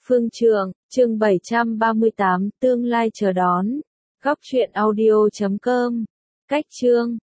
Phương Trượng, chương 738, tương lai chờ đón. Góc truyện audio.com. Cách chương